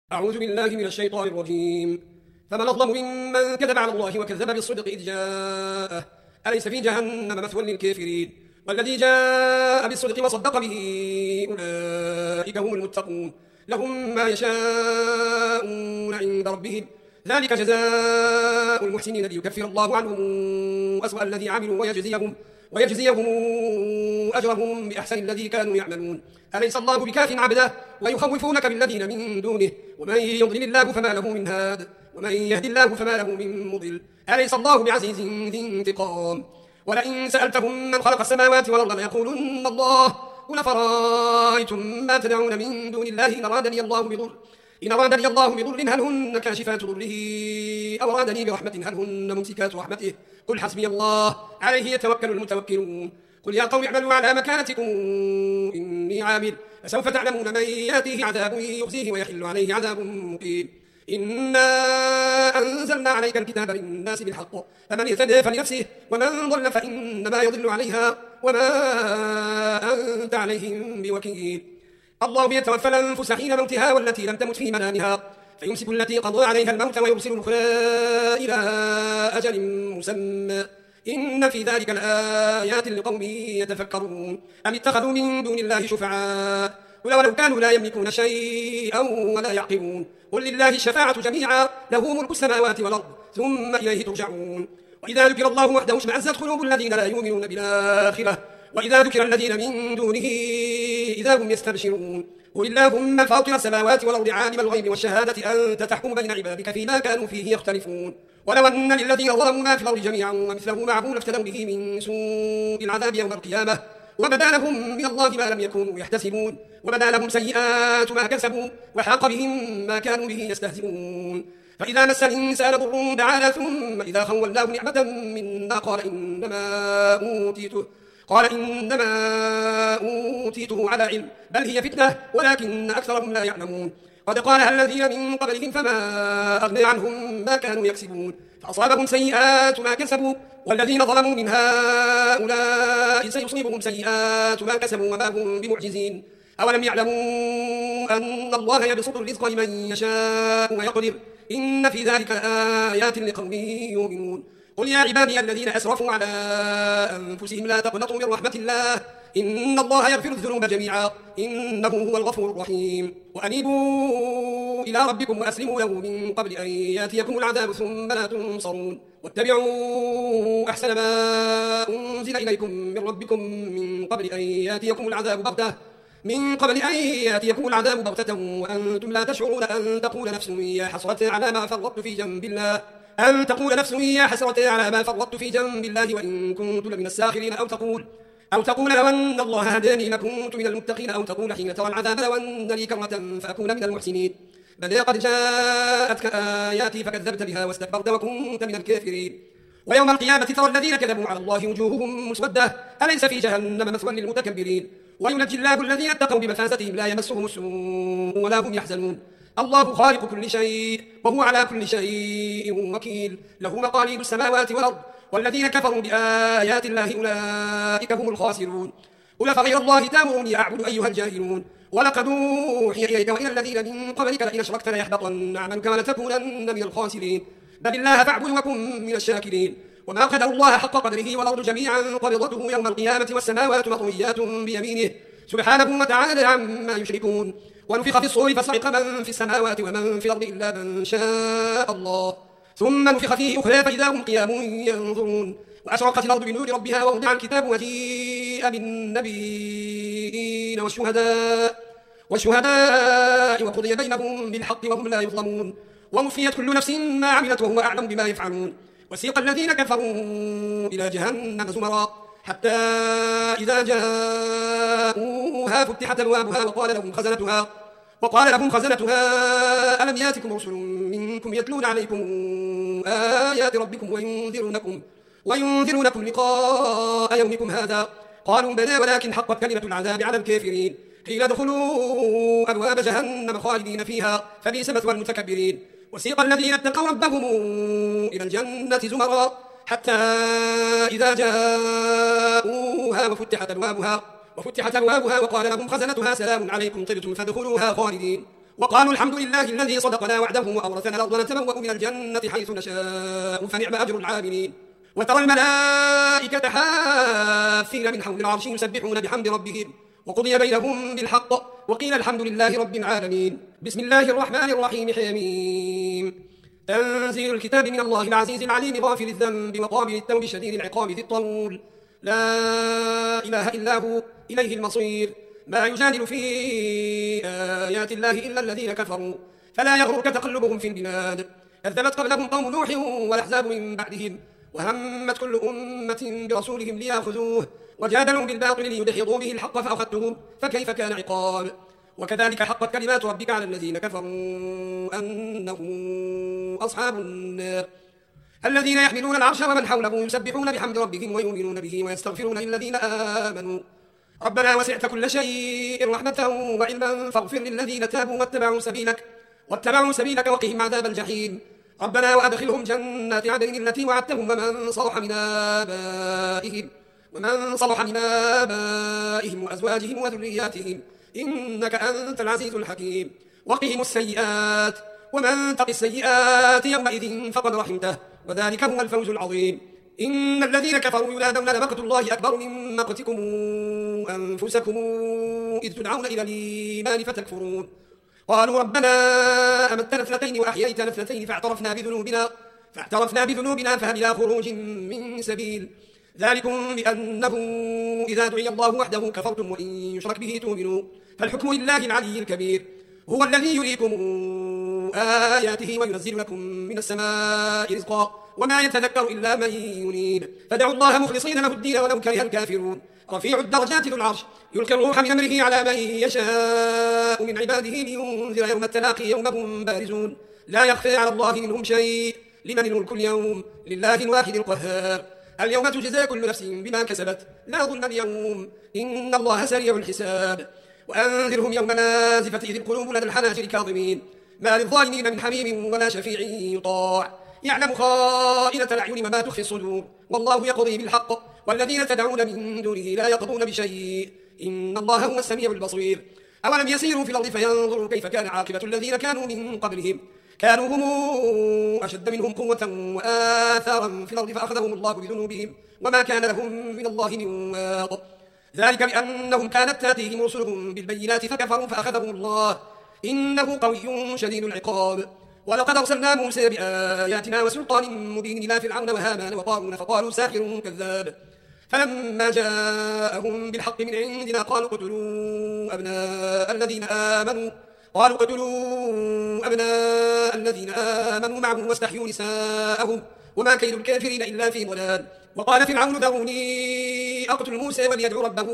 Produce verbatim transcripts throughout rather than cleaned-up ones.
أعوذ بالله من الشيطان الرجيم. فمن أظلم ممن كذب على الله وكذب بالصدق إذ جاءه أليس في جهنم مثوى للكافرين والذي جاء بالصدق وصدق به أولئك هم المتقون لهم ما يشاءون عند ربهم ذلك جزاء المحسنين ليكفر الله عنهم أسوأ الذي عملوا ويجزيهم ويجزيهم أجرهم بأحسن الذي كانوا يعملون أليس الله بكاف عبده ويخوفونك بالذين من دونه ومن يضلل الله فما له من هاد ومن يهد الله فما له من مضل أليس الله بعزيز ذي انتقام ولئن سألتهم من خلق السماوات والأرض ليقولن الله قل فرأيتم ما تدعون من دون الله إن أرادني الله بضر إن أرادني الله بضر هل هن كاشفات ضره أو أرادني برحمة هل هن ممسكات رحمته قل حسبي الله عليه يتوكل المتوكلون قل يا قوم اعملوا على مكانتكم إني عامل فسوف تعلمون من يأتيه عذاب يخزيه ويحل عليه عذاب مقيم إنا أنزلنا عليك الكتاب للناس بالحق فمن اهتدى فلنفسه ومن ضل فإنما يضل عليها وما أنت عليهم بوكيل الله يتوفى الأنفس حين موتها والتي لم تمت في منامها فيمسك التي قضى عليها الموت ويرسل الأخرى إلى أجل مسمى إن في ذلك الآيات لقوم يتفكرون أم اتخذوا من دون الله شفعاء قل ولو كانوا لا يملكون شيئا ولا يعقلون قل لله الشفاعة جميعا له ملك السماوات والأرض ثم إليه ترجعون وإذا ذكر الله وحده اشمأزت قلوب الذين لا يؤمنون بالآخرة وإذا ذكر الذين من دونه إذا هم يستبشرون قل اللهم فاطر السماوات والأرض عالم الغيب والشهادة أنت تحكم بين عبادك فيما كانوا فيه يختلفون ولو أن للذين ظلموا ما في الأرض جميعا ومثله معه لافتدوا به من سوء العذاب يوم القيامة وبدا لهم من الله ما لم يكونوا يحتسبون وبدا لهم سيئات ما كسبوا وحاق بهم ما كانوا به يستهزئون فإذا مس الإنسان ضر دعانا ثم إذا خولناه نعمة منا قال إنما أوتيته قال إنما أوتيته على علم بل هي فتنة ولكن أكثرهم لا يعلمون قد قالها الذين من قبلهم فما أغنى عنهم ما كانوا يكسبون فأصابهم سيئات ما كسبوا والذين ظلموا من هؤلاء سيصيبهم سيئات ما كسبوا وما هم بمعجزين أولم يعلموا أن الله يبسط الرزق لمن يشاء ويقدر إن في ذلك آيات لقوم يؤمنون قل يا عبادي الذين أسرفوا على أنفسهم لا تقنطوا من رحمة الله إن الله يغفر الذنوب جميعا إنه هو الغفور الرحيم وأنيبوا إلى ربكم وأسلموا له من قبل أن يأتيكم العذاب ثم لا تنصرون واتبعوا أحسن ما أنزل إليكم من ربكم من قبل أن يأتيكم العذاب بغتة من قبل أن يأتيكم العذاب بغتة وأنتم لا تشعرون أن تقول نفس يا حسرة على ما فرطت في جنب الله أن تقول نفس يا حسرة على ما فرطت في جنب الله وإن كنت لمن الساخرين أو تقول أو تقول لو أن الله هداني لكنت من المتقين أو تقول حين ترى العذاب لو أن لي كرة فأكون من المحسنين بل قد جاءتك آياتي فكذبت بها واستكبرت وكنت من الكافرين ويوم القيامة ترى الذين كذبوا على الله وجوههم مسودة أليس في جهنم مثوى للمتكبرين وينجي الله الذين اتقوا بمفازتهم لا يمسهم السوء ولا هم يحزنون الله خالق كل شيء وهو على كل شيء وكيل له مقاليد السماوات والأرض والذين كفروا بآيات الله أولئك هم الخاسرون قل فغير الله تأمروني أعبد أيها الجاهلون ولقد أوحي إليك وإلى الذين من قبلك لئن أشركت ليحبطن عملك ولتكونن من الخاسرين بل الله فاعبد وكن من الشاكرين وما قدروا الله حق قدره والأرض جميعا قبضته يوم القيامة والسماوات مطويات بيمينه سبحانه وتعالى عما يشركون ونفخ في الصور فصعق من في السماوات ومن في الأرض إلا من شاء الله ثم نفخ فيه أخرى فإذا هم قيام ينظرون وأشرقت الأرض بنور ربها ووضع الكتاب وجيء بالنبيين والشهداء والشهداء وقضي بينهم بالحق وهم لا يظلمون ووفيت كل نفس ما عملت وهو أعلم بما يفعلون وسيق الذين كفروا إلى جهنم زمرا حتى إذا جاءوها فتحت أبوابها وقال لهم خزنتها وقال لهم خزنتها ألم ياتكم رسل منكم يتلون عليكم آيات ربكم وينذرونكم وينذرونكم لقاء يومكم هذا قالوا بلى ولكن حقت كلمة العذاب على الكافرين قيل ادخلوا أبواب جهنم خالدين فيها فبئس مثوى المتكبرين وسيق الذين اتقوا ربهم إلى الجنة زمرا حتى إذا جاءوها وفتحت أبوابها وفتحت أبوابها وقال لهم خزنتها سلام عليكم طبتم فادخلوها خالدين وقالوا الحمد لله الذي صدقنا وعده وأورثنا الأرض نتبوأ من الجنة حيث نشاء فنعم أجر العاملين. وترى الملائكة حافين من حول العرش يسبحون بحمد ربهم وقضي بينهم بالحق وقيل الحمد لله رب العالمين. بسم الله الرحمن الرحيم. حميم. تنزيل الكتاب من الله العزيز العليم غافر الذنب وقابل التوب شديد العقاب ذي الطول لا إله إلا هو إليه المصير. ما يجادل في آيات الله إلا الذين كفروا فلا يغرك تقلبهم في البلاد. كذبت قبلهم قوم نوح والأحزاب من بعدهم وهمت كل أمة برسولهم ليأخذوه وجادلوا بالباطل ليدحضوا به الحق فأخذتهم فكيف كان عقاب. وكذلك حقت كلمات ربك على الذين كفروا أنهم أصحاب النار الذين يحملون العرش ومن حوله يسبحون بحمد ربهم ويؤمنون به ويستغفرون للذين آمنوا ربنا وسعت كل شيء رحمة وعلما فاغفر للذين تابوا واتبعوا سبيلك واتبعوا سبيلك وقهم عذاب الجحيم. ربنا وأدخلهم جنات عدن التي وعدتهم ومن صلح من آبائهم ومن صلح من آبائهم وأزواجهم وذرياتهم إنك أنت العزيز الحكيم. وقهم السيئات ومن تق السيئات يومئذ فقد رحمته وذلك هو الفوز العظيم. إن الذين كفروا ينادون لمقت الله أكبر من مقتكم أنفسكم إذ تدعون إلى الإيمان فتكفرون. قالوا ربنا أمتنا اثنتين وأحييتنا اثنتين فاعترفنا بذنوبنا فاعترفنا بذنوبنا فهل إلى خروج من سبيل. ذلكم بأنه إذا دعي الله وحده كفرتم وإن يشرك به تؤمنوا فالحكم لله العلي الكبير. هو الذي يريكم آياته وينزل لكم من السماء رزقا وما يتذكر إلا من ينيب فدعوا الله مخلصين له الدين ولو كره الكافرون. رفيع الدرجات ذو العرش يلقي الروح من أمره على من يشاء من عباده لينذر يوم التلاقي يوم هم بارزون لا يخفى على الله منهم شيء لمن الملك اليوم لله الواحد القهار. اليوم تجزى كل نفس بما كسبت لا ظلم اليوم إن الله سريع الحساب. وأنذرهم يوم الآزفة إذ القلوب لدى الحناجر كاظمين ما للظالمين من حميم ولا شفيع يطاع يعلم خائنة الأعين وما تخفي الصدور والله يقضي بالحق والذين تدعون من دونه لا يقضون بشيء إن الله هو السميع البصير. أولم يسيروا في الأرض فينظروا كيف كان عاقبة الذين كانوا من قبلهم كانوا هم أشد منهم قوة وآثارا في الأرض فأخذهم الله بذنوبهم وما كان لهم من الله من واق. ذلك بأنهم كانت تأتيهم رسلهم بالبينات فكفروا فأخذهم الله إنه قوي شديد العقاب. ولقد أرسلنا موسى بآياتنا وسلطان مبين إلى فرعون وهامان وقارون فقالوا ساحر كذاب فلما جاءهم بالحق من عندنا قالوا اقتلوا أبناء الذين آمنوا قالوا اقتلوا أبناء الذين آمنوا معه واستحيوا نساءهم وما كيد الكافرين إلا في ضلال. وقال فرعون ذروني أقتل موسى وليدعو ربه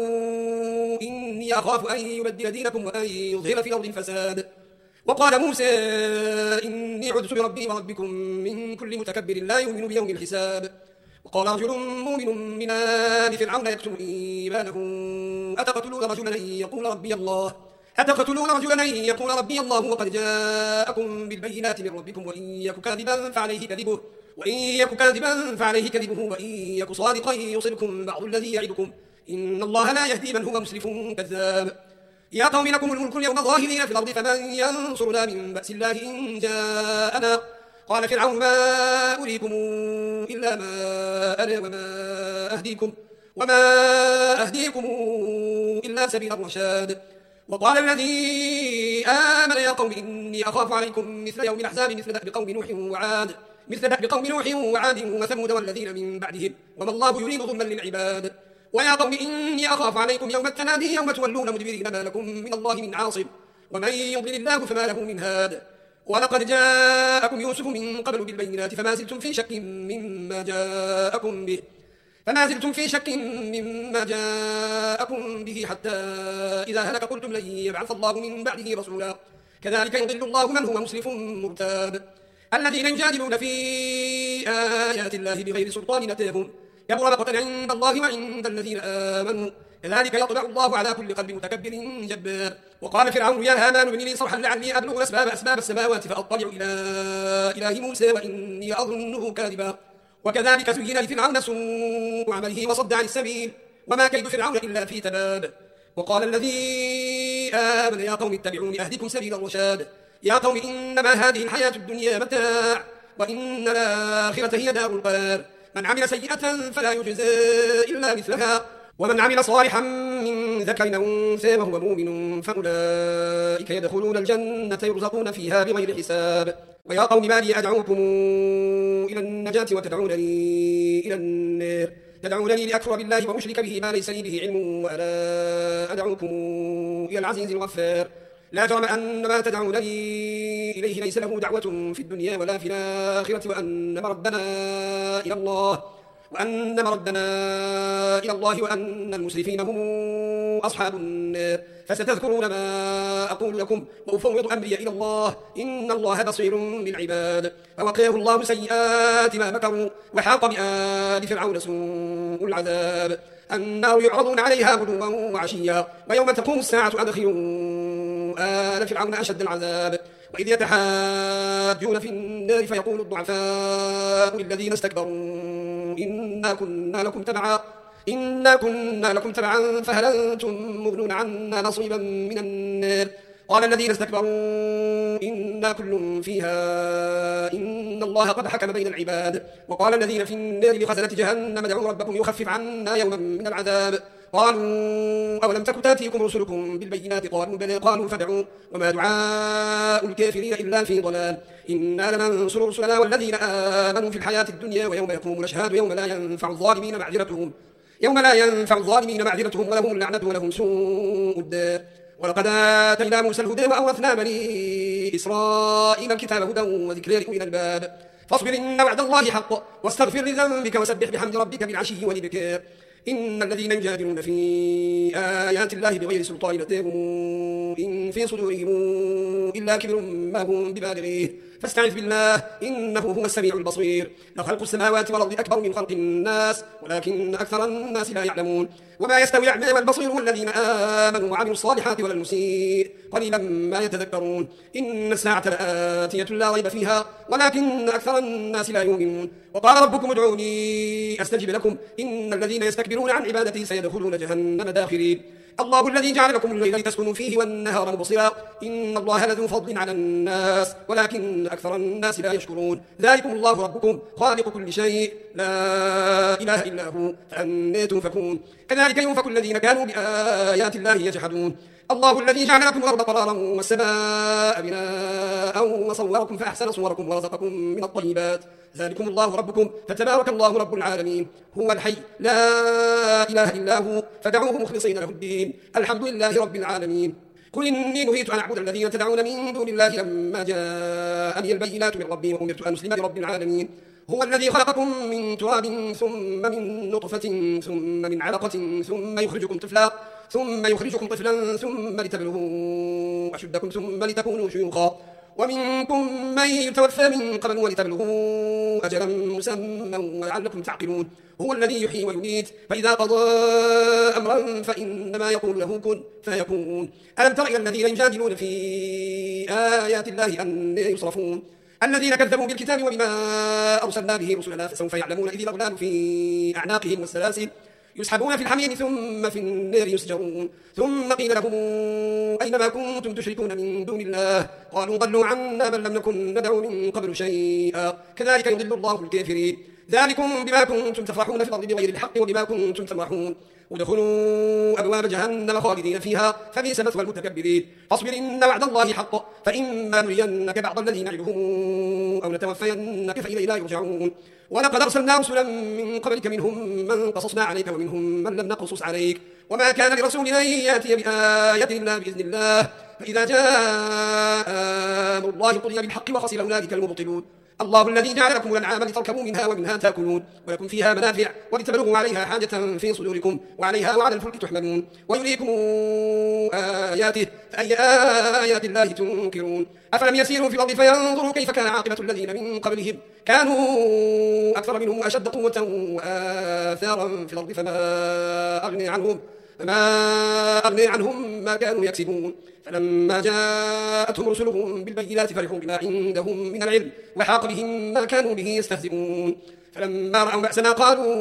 إني أخاف أن يبدل دينكم وأن يظهر في الأرض الفساد. وقال موسى إني عذت بربي وربكم من كل متكبر لا يؤمن بيوم الحساب. وقال رجل مؤمن من آل فرعون يكتم إيمانه أتقتلون رجلا يقول ربي الله أتقتلون رجلا يقول ربي الله وقد جاءكم بالبينات من ربكم وإن يك كاذبا فعليه كذبه وإن يك كاذبا فعليه كذبه وإن يك صادقا يصبكم بعض الذي يعدكم إن الله لا يهدي من هو مسرف كذاب. يا قوم لكم الملك اليوم ظاهرين في الأرض فمن ينصرنا من بأس الله إن جاءنا. قال فرعون ما أريكم إلا ما أنا وما أهديكم وما أهديكم إلا سبيل الرشاد. وقال الذي آمن يا قوم إني أخاف عليكم مثل يوم الأحزاب مثل دأب قوم نوح وعاد مثل دأب قوم نوح وعاد وثمود والذين من بعدهم وما الله يريد ظلما للعباد. ويا قوم إني أخاف عليكم يوم التنادي يوم تولون مدبرين ما لكم من الله من عاصم ومن يضلل الله فما له من هاد. ولقد جاءكم يوسف من قبل بالبينات فما زلتم في شك مما جاءكم به فما زلتم في شك مما جاءكم به حتى إذا هلك قلتم لن يبعث الله من بعده رسولا كذلك يضل الله من هو مسرف مرتاب. الذين يجادلون في آيات الله بغير سلطان أتاهم كبر مقتا عند الله وعند الذين آمنوا كذلك يطبع الله على كل قلب متكبر جبار. وقال فرعون يا هامان ابن لي صرحا لعلي أبلغ أسباب أسباب السماوات فأطلع إلى إله موسى وإني أظنه كاذبا. وكذلك زين لفرعون سوء عمله وصد عن السبيل وما كيد فرعون إلا في تباب. وقال الذي آمن يا قوم اتبعوني أهدكم سبيل الرشاد يا قوم إنما هذه الحياة الدنيا متاع وإن الآخرة هي دار القرار من عمل سيئة فلا يجزى إلا مثلها ومن عمل صالحا من ذكر أو أنثى وهو مؤمن فأولئك يدخلون الجنة يرزقون فيها بغير حساب ويا قوم ما لي أدعوكم إلى النجاة وتدعونني إلى النار تدعونني لأكفر بالله وأشرك به ما ليس لي به علم وألا أدعوكم إلى العزيز الغفار لا جرم أن ما تدعونني إليه ليس له دعوة في الدنيا ولا في الآخرة وأن مردنا إلى الله وأن مردنا إلى الله وأن المسرفين هم أصحاب النار فستذكرون ما أقول لكم وأفوض أمري إلى الله إن الله بصير بالعباد فوقاه الله سيئات ما مكروا وحاق بآل فرعون سوء العذاب النار يعرضون عليها غدوا وعشيا ويوم تقوم الساعة أدخلوا آل فرعون أشد العذاب وإذ يتحاجون في النار فيقول الضعفاء للذين استكبروا إنا كنا لكم تبعا إنا كنا لكم تبعا فهل أنتم مغنون عنا نصيبا من النار قال الذين استكبروا إنا كل فيها إن الله قد حكم بين العباد وقال الذين في النار لخزنة جهنم ادعوا ربكم يخفف عنا يوما من العذاب قالوا أولم تك تأتيكم رسلكم بالبينات قالوا بلى قالوا فادعوا وما دعاء الكافرين إلا في ضلال إنا لننصر رسلنا والذين آمنوا في الحياة الدنيا ويوم يقوم الأشهاد يوم لا ينفع الظالمين معذرتهم يوم لا ينفع الظالمين معذرتهم ولهم اللعنة ولهم سوء الدار ولقد آتينا موسى الهدى وأورثنا بني إسرائيل الكتاب هدى وذكر لأولي الألباب فاصبر إن وعد الله حق واستغفر لذنبك وسبح بحمد ربك بالعشي والإبكار إن الذين يجادلون في آيات الله بغير سلطان أتاهم إن في صدورهم إلا كبر ما هم ببالغيه فاستعذ بالله إنه هو السميع البصير لخلق السماوات والأرض أكبر من خلق الناس ولكن أكثر الناس لا يعلمون وما يستوي الأعمى والبصير والذين آمنوا وعملوا الصالحات ولا المسيء قليلا ما يتذكرون إن الساعة لآتية لا ريب فيها ولكن أكثر الناس لا يؤمنون وقال ربكم ادعوني أستجب لكم إن الذين يستكبرون عن عبادتي سيدخلون جهنم داخرين الله الذي جعل لكم الليل لتسكنوا فيه والنهار مبصرا إن الله لذو فضل على الناس ولكن أكثر الناس لا يشكرون ذلكم الله ربكم خالق كل شيء لا إله إلا هو فأنى تؤفكون كذلك يؤفك الذين كانوا بآيات الله يجحدون الله الذي جعل لكم الأرض قرارا والسماء بناء وصوركم فأحسن صوركم ورزقكم من الطيبات ذلكم الله ربكم فتبارك الله رب العالمين هو الحي لا إله إلا هو فدعوه مخلصين له الدين الحمد لله رب العالمين قل إني نهيت أن أعبد الذين تدعون من دون الله لما جاءني البينات من ربي وأمرت أن أسلم لرب العالمين هو الذي خلقكم من تراب ثم من نطفة ثم من علقة ثم يخرجكم طفلا ثم يخرجكم طفلا ثم لتبلغوا أشدكم ثم لتكونوا شيوخا ومنكم من يتوفى من قبل ولتبلغوا أجلا مسمى ولعلكم تعقلون هو الذي يحيي ويميت فإذا قضى أمرا فإنما يقول له كن فيكون ألم تر إلى الذين يجادلون في آيات الله أن يصرفون الذين كذبوا بالكتاب وبما أرسلنا به رسلنا فسوف يعلمون إذ الأغلال في أعناقهم والسلاسل يسحبون في الحميم ثم في النار يسجرون ثم قيل لهم أين ما كنتم تشركون من دون الله قالوا ضلوا عنا بل لم نكن ندعو من قبل شيئا كذلك يضل الله الكافرين ذلكم بما كنتم تفرحون في الأرض بغير الحق وبما كنتم تمرحون ودخلوا أبواب جهنم خالدين فيها فبئس مثوى المتكبرين فاصبر إن وعد الله حق فإما نرينك بعض الذين نعدهم أو نتوفينك فإلينا يرجعون ولقد أرسلنا رسلا من قبلك منهم من قصصنا عليك ومنهم من لم نقصص عليك وما كان لرسول أن يأتي بآية إلا بإذن الله فإذا جاء أمر الله قضي بالحق وخسر أولئك المبطلون الله الذي جعل لكم الأنعام لتركبوا منها ومنها تأكلون ولكم فيها منافع ولتبلغوا عليها حاجة في صدوركم وعليها وعلى الفلك تحملون ويريكم آياته فأي آيات الله تنكرون أفلم يسيروا في الأرض فينظروا كيف كان عاقبة الذين من قبلهم كانوا أكثر منهم وأشد قوة وآثارا في الأرض فما أغني عنهم فما أغني عنهم ما كانوا يكسبون فلما جاءتهم رسلهم بالبينات فرحوا بما عندهم من العلم وحاق بهم ما كانوا به يستهزئون فلما رأوا بأسنا قالوا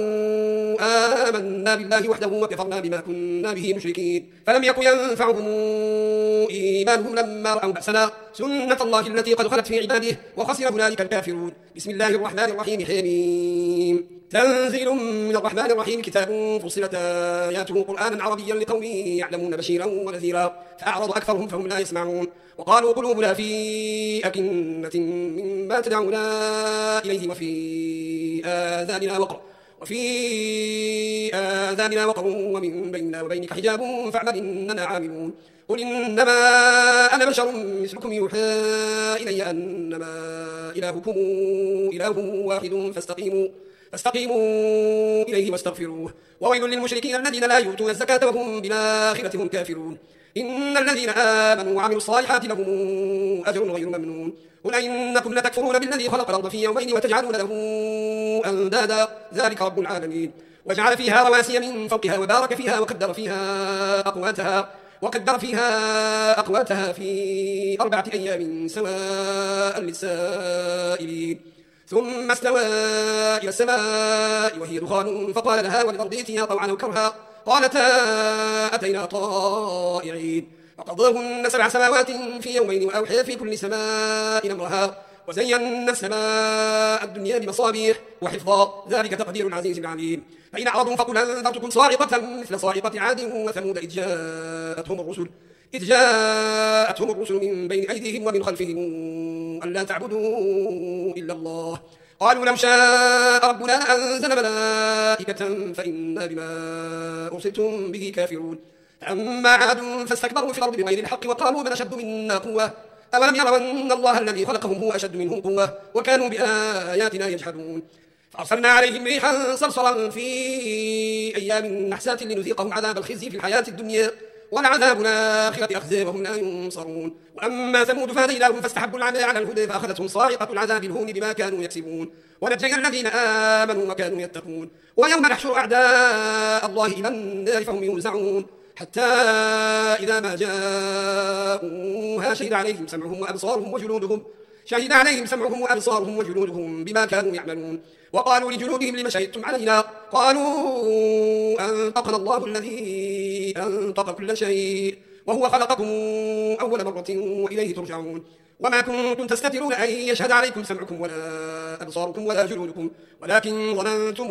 آمنا بالله وحده وكفرنا بما كنا به مشركين فلم يكن ينفعهم إيمانهم لما رأوا بأسنا سنة الله التي قد خلت في عباده وخسر هنالك الكافرون. بسم الله الرحمن الرحيم. حميم. تنزيل من الرحمن الرحيم. كتاب فصلت آياته قرآنا عربيا لقوم يعلمون بشيرا ونذيرا فأعرض أكثرهم فهم لا يسمعون وقالوا قلوبنا في أكنة مما تدعونا إليه وفي آذاننا وقر وفي آذاننا وقر ومن بيننا وبينك حجاب فاعمل إننا عاملون. قل إنما أنا بشر مثلكم يوحى إلي أنما إلهكم إله واحد فاستقيموا فاستقيموا إليه واستغفروه وويل للمشركين الذين لا يؤتون الزكاة وهم بالآخرة هم كافرون. إن الذين آمنوا وعملوا الصالحات لهم أجر غير ممنون. قل إنكم لتكفرون بالذي خلق الأرض في يومين وتجعلون له أندادا ذلك رب العالمين. وجعل فيها رواسي من فوقها وبارك فيها وقدر فيها أقواتها وقدر فيها أقواتها في أربعة أيام سواء للسائلين. ثم استوى إلى السماء وهي دخان فقال لها وللأرض ائتيا طوعا أو كرها قالتا أتينا طائعين فقضاهن سبع سماوات في يومين وأوحي في كل سماء أمرها وزينا السماء الدنيا بمصابيح وحفظا ذلك تقدير العزيز العليم. فإن أعرضوا فقل أنذرتكم صاعقة مثل صاعقة عاد وثمود إذ جاءتهم الرسل إذ جاءتهم الرسل من بين أيديهم ومن خلفهم ألا تعبدوا إلا الله قالوا لو شاء ربنا لأنزل ملائكة فإنا بما أرسلتم به كافرون. أما عاد فاستكبروا في الأرض بغير الحق وقالوا من أشد منا قوة أولم يروا أن الله الذي خلقهم هو أشد منهم قوة وكانوا بآياتنا يجحدون. فأرسلنا عليهم ريحا صرصرا في أيام نحسات لنذيقهم عذاب الخزي في الحياة الدنيا ولعذاب الآخرة أخزي وهم لا ينصرون. وأما ثمود فهديناهم فاستحبوا العمى على الهدى فأخذتهم صاعقة العذاب الهون بما كانوا يكسبون ونجينا الذين آمنوا وكانوا يتقون. ويوم نحشر أعداء الله إلى النار فهم يوزعون حتى إذا ما جاءوها شهد عليهم سمعهم وأبصارهم وجلودهم شهد عليهم سمعهم وأبصارهم وجلودهم بما كانوا يعملون. وقالوا لجلودهم لم شهدتم علينا قالوا أنطقنا الله الذي أنطق كل شيء وهو خلقكم أول مرة وإليه ترجعون. وما كنتم تستترون أن يشهد عليكم سمعكم ولا أبصاركم ولا جلودكم ولكن ظننتم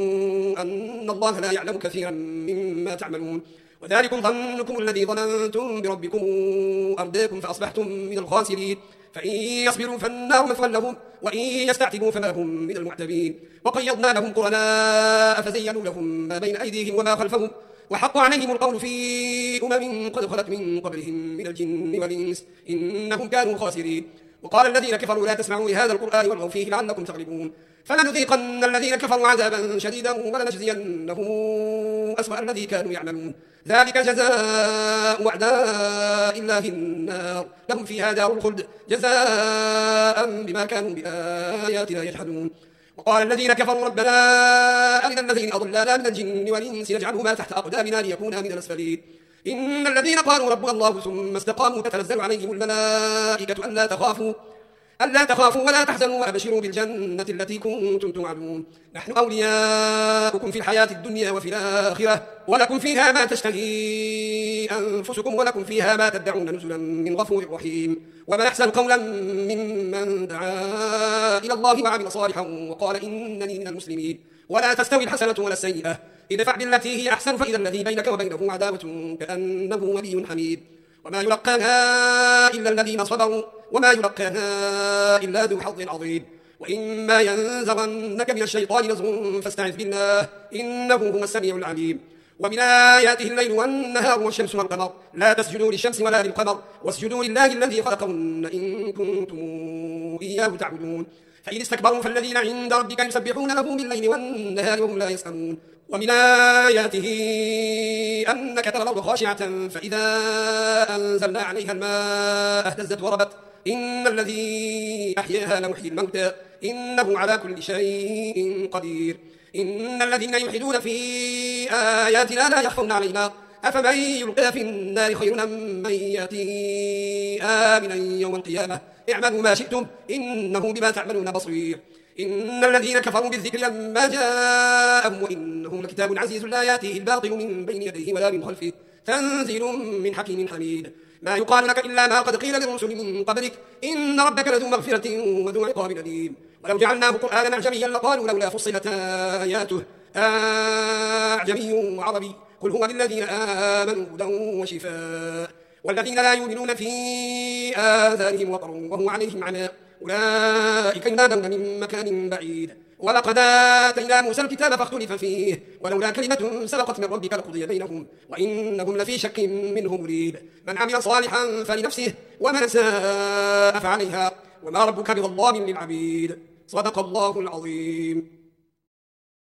أن الله لا يعلم كثيرا مما تعملون. وذلكم ظنكم الذي ظننتم بربكم أرداكم فأصبحتم من الخاسرين. فإن يصبروا فالنار مثوى لهم وإن يستعتبوا فما هم من المعتبين. وقيضنا لهم قرناء فزينوا لهم ما بين أيديهم وما خلفهم وحق عليهم القول في أمم قد خلت من قبلهم من الجن والإنس إنهم كانوا خاسرين. وقال الذين كفروا لا تسمعوا لهذا القرآن والغوا فيه لعلكم تغلبون. فلنذيقن الذين كفروا عذابا شديدا ولنجزينهم أسوأ الذي كانوا يعملون. ذلك جزاء أعداء الله النار لهم فيها دار الخلد جزاء بما كانوا بآياتنا يجحدون. وقال الذين كفروا ربنا أرنا الذين أضلانا من الجن والإنس نجعلهما تحت أقدامنا ليكونا من الأسفلين. إن الذين قالوا ربنا الله ثم استقاموا تتنزل عليهم الملائكة ألا تخافوا ألا تخافوا ولا تحزنوا وأبشروا بالجنة التي كنتم توعدون. نحن أولياؤكم في الحياة الدنيا وفي الآخرة ولكم فيها ما تشتهي أنفسكم ولكم فيها ما تدعون نزلا من غفور رحيم. ومن أحسن قولا ممن دعا إلى الله وعمل صالحا وقال إنني من المسلمين. ولا تستوي الحسنة ولا السيئة ادفع بالتي هي أحسن فإذا الذي بينك وبينه عداوة كأنه ولي حميد. وما يلقاها إلا الذين صبروا وما يلقاها إلا ذو حظ عظيم. وإما ينزغنك من الشيطان نزغ فاستعذ بالله إنه هو السميع العليم. ومن آياته الليل والنهار والشمس والقمر لا تسجدوا للشمس ولا للقمر واسجدوا لله الذي خلقهن إن كنتم إياه تعبدون. فإن استكبروا فالذين عند ربك يسبحون له بالليل والنهار وهم لا يسأمون. ومن آياته أنك ترى الأرض خاشعة فإذا أنزلنا عليها الماء اهتزت وربت إن الذي أحياها لمحيي الموتى إنه على كل شيء قدير. إن الذين يلحدون في آياتنا لا يخفون علينا أفمن يلقى في النار خير أم من يأتي آمنا يوم القيامة اعملوا ما شئتم إنه بما تعملون بصير. إن الذين كفروا بالذكر لما جاءهم وإنه لكتاب عزيز لا يأتيه الباطل من بين يديه ولا من خلفه تنزيل من حكيم حميد ما يقال لك إلا ما قد قيل للرسل من قبلك إن ربك لذو مغفرة وذو عقاب أليم ولو جعلناه قرآنا أعجميا لقالوا لولا فصلت آياته أعجمي وعربي قل هو للذين آمنوا هدى وشفاء والذين لا يؤمنون في آذانهم وقر وهو عليهم عمى أولئك ينادون من مكان بعيد ولقد آتينا موسى الكتاب فاختلف فيه ولولا كلمة سبقت من ربك لقضي بينهم وإنهم لفي شك منه مريب من عمل صالحا فلنفسه ومن ساء فعليها وما ربك بظلام للعبيد صدق الله العظيم.